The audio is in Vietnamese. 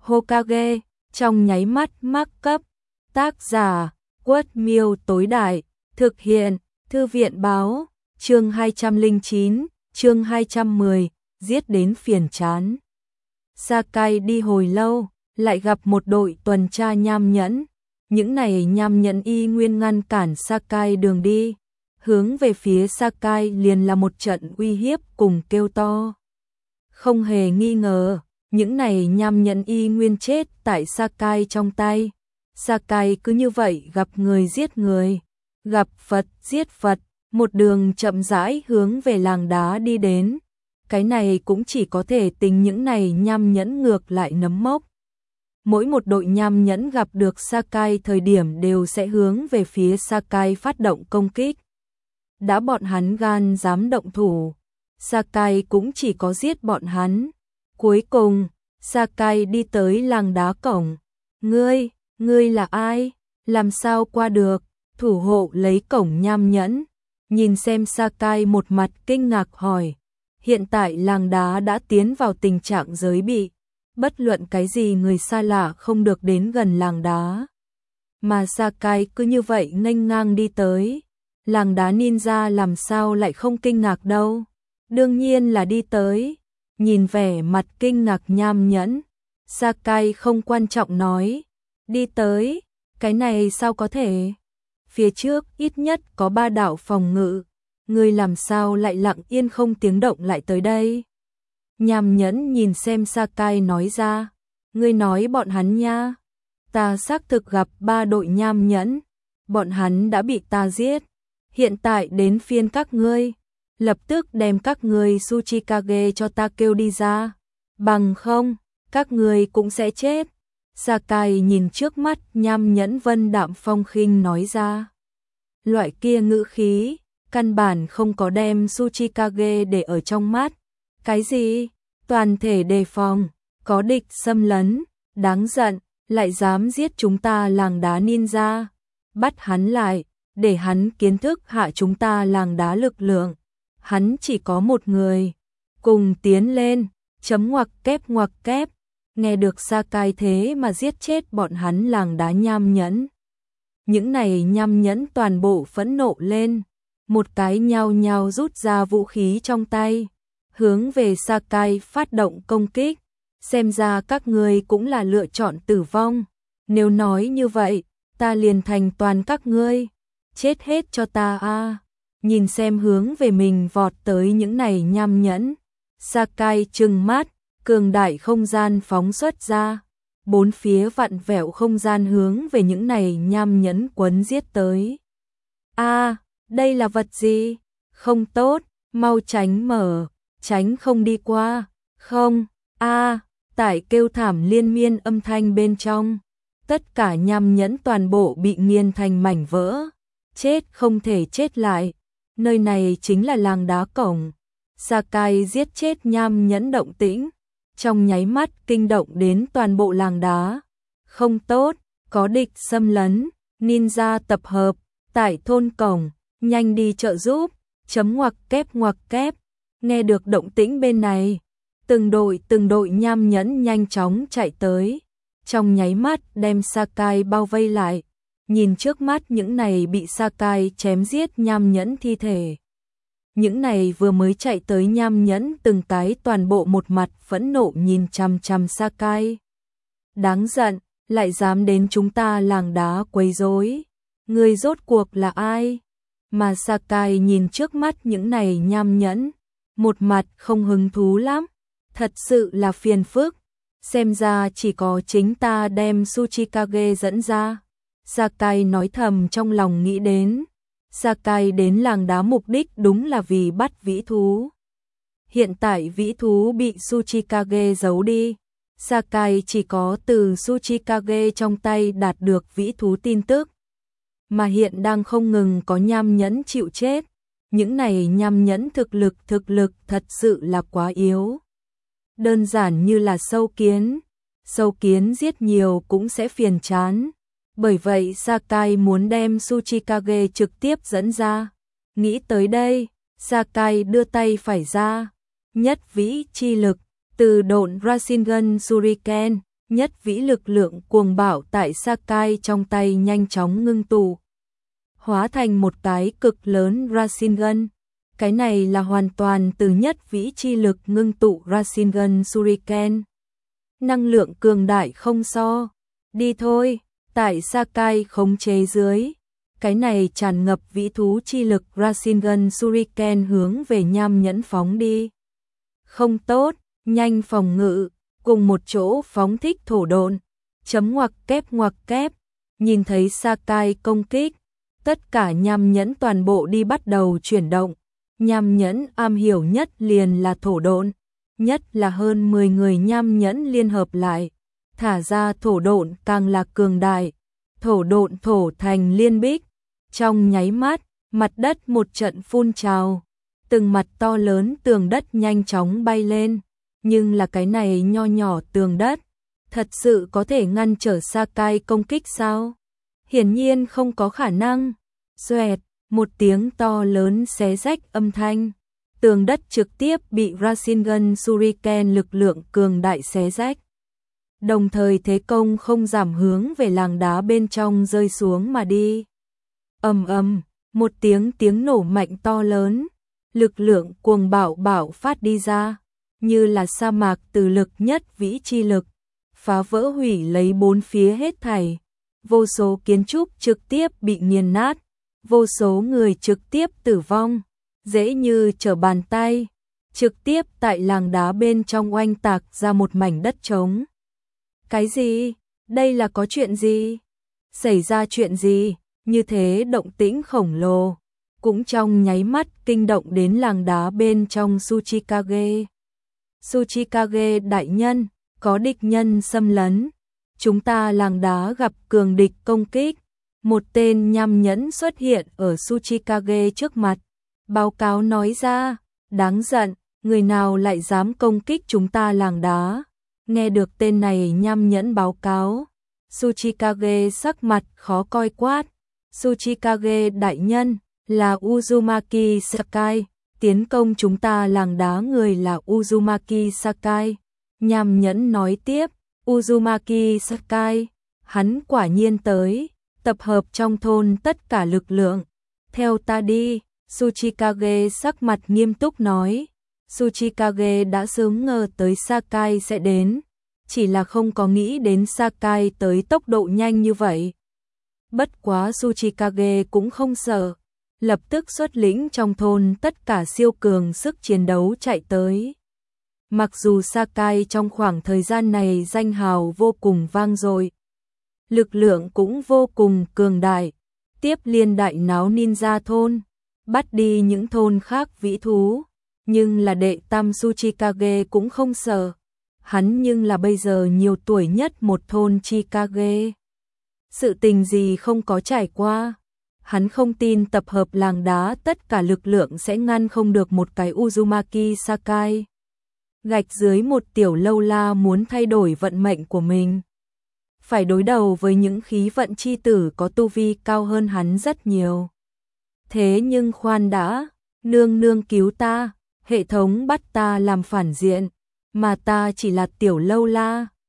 Hokage, trong nháy mắt mắc cấp. Tác giả, Quất Miêu tối đại, thực hiện, Thư viện báo, chương 209, chương 210, giết đến phiền chán. Sakai đi hồi lâu, lại gặp một đội tuần tra nham nhẫn. Những này nham nhẫn y nguyên ngăn cản Sakai đường đi. Hướng về phía Sakai liền là một trận uy hiếp cùng kêu to. Không hề nghi ngờ, những này nham nhẫn y nguyên chết tại Sakai trong tay. Sakai cứ như vậy gặp người giết người, gặp Phật giết Phật, một đường chậm rãi hướng về làng đá đi đến. Cái này cũng chỉ có thể tính những này nham nhẫn ngược lại nấm mốc. Mỗi một đội nham nhẫn gặp được Sakai thời điểm đều sẽ hướng về phía Sakai phát động công kích. Đã bọn hắn gan dám động thủ, Sakai cũng chỉ có giết bọn hắn. Cuối cùng, Sakai đi tới làng đá cổng. Ngươi là ai? Làm sao qua được? Thủ hộ lấy cổng nham nhẫn. Nhìn xem Sakai một mặt kinh ngạc hỏi. Hiện tại làng đá đã tiến vào tình trạng giới bị. Bất luận cái gì người xa lạ không được đến gần làng đá. Mà Sakai cứ như vậy nghênh ngang đi tới. Làng đá ninja làm sao lại không kinh ngạc đâu. Đương nhiên là đi tới. Nhìn vẻ mặt kinh ngạc nham nhẫn, Sakai không quan trọng nói. Đi tới, cái này sao có thể? Phía trước ít nhất có 3 đạo phòng ngự. Ngươi làm sao lại lặng yên không tiếng động lại tới đây? Nham nhẫn nhìn xem Sakai nói ra. Ngươi nói bọn hắn nha. Ta xác thực gặp 3 đội nham nhẫn. Bọn hắn đã bị ta giết. Hiện tại đến phiên các ngươi. Lập tức đem các ngươi Tsuchikage cho ta kêu đi ra. Bằng không, các ngươi cũng sẽ chết. Sakai nhìn trước mắt nham nhẫn vân đạm phong khinh nói ra. Loại kia ngữ khí, căn bản không có đem Tsuchikage để ở trong mắt. Cái gì? Toàn thể đề phòng, có địch xâm lấn, đáng giận, lại dám giết chúng ta làng đá ninja. Bắt hắn lại, để hắn kiến thức hạ chúng ta làng đá lực lượng. Hắn chỉ có một người. Cùng tiến lên, chấm ngoặc kép. Nghe được Sakai thế mà giết chết bọn hắn làng đá nham nhẫn. Những này nham nhẫn toàn bộ phẫn nộ lên. Một cái nhao nhao rút ra vũ khí trong tay. Hướng về Sakai phát động công kích. Xem ra các ngươi cũng là lựa chọn tử vong. Nếu nói như vậy, ta liền thành toàn các ngươi. Chết hết cho ta a. Nhìn xem hướng về mình vọt tới những này nham nhẫn. Sakai trừng mắt, cường đại không gian phóng xuất ra. 4 phía vặn vẹo không gian hướng về những này nham nhẫn quấn giết tới. A, đây là vật gì? Không tốt, mau tránh mở, tránh không đi qua. Không, tại kêu thảm liên miên âm thanh bên trong. Tất cả nham nhẫn toàn bộ bị nghiền thành mảnh vỡ. Chết không thể chết lại. Nơi này chính là làng đá cổng. Sakai giết chết nham nhẫn động tĩnh. Trong nháy mắt kinh động đến toàn bộ làng đá. Không tốt, có địch xâm lấn. Ninja tập hợp, tại thôn cổng, nhanh đi trợ giúp. Chấm ngoặc kép. Nghe được động tĩnh bên này. Từng đội nham nhẫn nhanh chóng chạy tới. Trong nháy mắt đem Sakai bao vây lại. Nhìn trước mắt những này bị Sakai chém giết nham nhẫn thi thể. Những này vừa mới chạy tới nham nhẫn từng cái toàn bộ một mặt phẫn nộ nhìn chằm chằm Sakai. Đáng giận, lại dám đến chúng ta làng đá quấy rối. Người rốt cuộc là ai? Mà Sakai nhìn trước mắt những này nham nhẫn. Một mặt không hứng thú lắm. Thật sự là phiền phức. Xem ra chỉ có chính ta đem Tsuchikage dẫn ra. Sakai nói thầm trong lòng nghĩ đến. Sakai đến làng đá mục đích đúng là vì bắt vĩ thú. Hiện tại vĩ thú bị Tsuchikage giấu đi. Sakai chỉ có từ Tsuchikage trong tay đạt được vĩ thú tin tức. Mà hiện đang không ngừng có nham nhẫn chịu chết. Những này nham nhẫn thực lực thật sự là quá yếu. Đơn giản như là sâu kiến. Sâu kiến giết nhiều cũng sẽ phiền chán. Bởi vậy Sakai muốn đem Tsuchikage trực tiếp dẫn ra. Nghĩ tới đây, Sakai đưa tay phải ra. Nhất vĩ chi lực, từ độn Rasengan Shuriken, nhất vĩ lực lượng cuồng bạo tại Sakai trong tay nhanh chóng ngưng tụ, hóa thành một cái cực lớn Rasengan. Cái này là hoàn toàn từ nhất vĩ chi lực ngưng tụ Rasengan Shuriken. Năng lượng cường đại không so. Đi thôi, tại Sakai khống chế dưới. Cái này tràn ngập vĩ thú chi lực Rasengan Shuriken hướng về Nham Nhẫn phóng đi. Không tốt, nhanh phòng ngự, cùng một chỗ phóng thích thổ độn. Chấm ngoặc kép, nhìn thấy Sakai công kích, tất cả Nham Nhẫn toàn bộ đi bắt đầu chuyển động. Nham Nhẫn am hiểu nhất liền là thổ độn, nhất là hơn 10 người Nham Nhẫn liên hợp lại, thả ra thổ độn càng là cường đại. Thổ độn thổ thành liên bích, trong nháy mắt, mặt đất một trận phun trào, từng mặt to lớn tường đất nhanh chóng bay lên, nhưng là cái này nho nhỏ tường đất, thật sự có thể ngăn trở Sakai công kích sao? Hiển nhiên không có khả năng. Xoẹt, một tiếng to lớn xé rách âm thanh, tường đất trực tiếp bị Rasengan Shuriken lực lượng cường đại xé rách. Đồng thời thế công không giảm hướng về làng đá bên trong rơi xuống mà đi. Ầm ầm, một tiếng nổ mạnh to lớn, lực lượng cuồng bạo phát đi ra, như là sa mạc từ lực nhất vĩ chi lực, phá vỡ hủy lấy bốn phía hết thảy. Vô số kiến trúc trực tiếp bị nghiền nát, vô số người trực tiếp tử vong, dễ như trở bàn tay, trực tiếp tại làng đá bên trong oanh tạc ra một mảnh đất trống. Cái gì? Đây là có chuyện gì? Xảy ra chuyện gì? Như thế động tĩnh khổng lồ, cũng trong nháy mắt kinh động đến làng đá bên trong Tsuchikage. Tsuchikage đại nhân, có địch nhân xâm lấn. Chúng ta làng đá gặp cường địch công kích. Một tên Nham Nhẫn xuất hiện ở Tsuchikage trước mặt. Báo cáo nói ra, đáng giận, người nào lại dám công kích chúng ta làng đá. Nghe được tên này Nham Nhẫn báo cáo, Tsuchikage sắc mặt khó coi quát. Tsuchikage đại nhân, là Uzumaki Sakai, tiến công chúng ta làng đá người là Uzumaki Sakai. Nham Nhẫn nói tiếp, Uzumaki Sakai, hắn quả nhiên tới, tập hợp trong thôn tất cả lực lượng. Theo ta đi, Tsuchikage sắc mặt nghiêm túc nói. Tsuchikage đã sớm ngờ tới Sakai sẽ đến, chỉ là không có nghĩ đến Sakai tới tốc độ nhanh như vậy. Bất quá Tsuchikage cũng không sợ, lập tức xuất lĩnh trong thôn tất cả siêu cường sức chiến đấu chạy tới. Mặc dù Sakai trong khoảng thời gian này danh hào vô cùng vang dội, lực lượng cũng vô cùng cường đại, tiếp liên đại náo ninja thôn, bắt đi những thôn khác vĩ thú, nhưng là đệ tam Tsuchikage cũng không sợ. Hắn nhưng là bây giờ nhiều tuổi nhất một thôn Chikage. Sự tình gì không có trải qua. Hắn không tin tập hợp làng đá tất cả lực lượng sẽ ngăn không được một cái Uzumaki Sakai. Gạch dưới một tiểu lâu la muốn thay đổi vận mệnh của mình. Phải đối đầu với những khí vận chi tử có tu vi cao hơn hắn rất nhiều. Thế nhưng khoan đã, nương nương cứu ta, hệ thống bắt ta làm phản diện, mà ta chỉ là tiểu lâu la.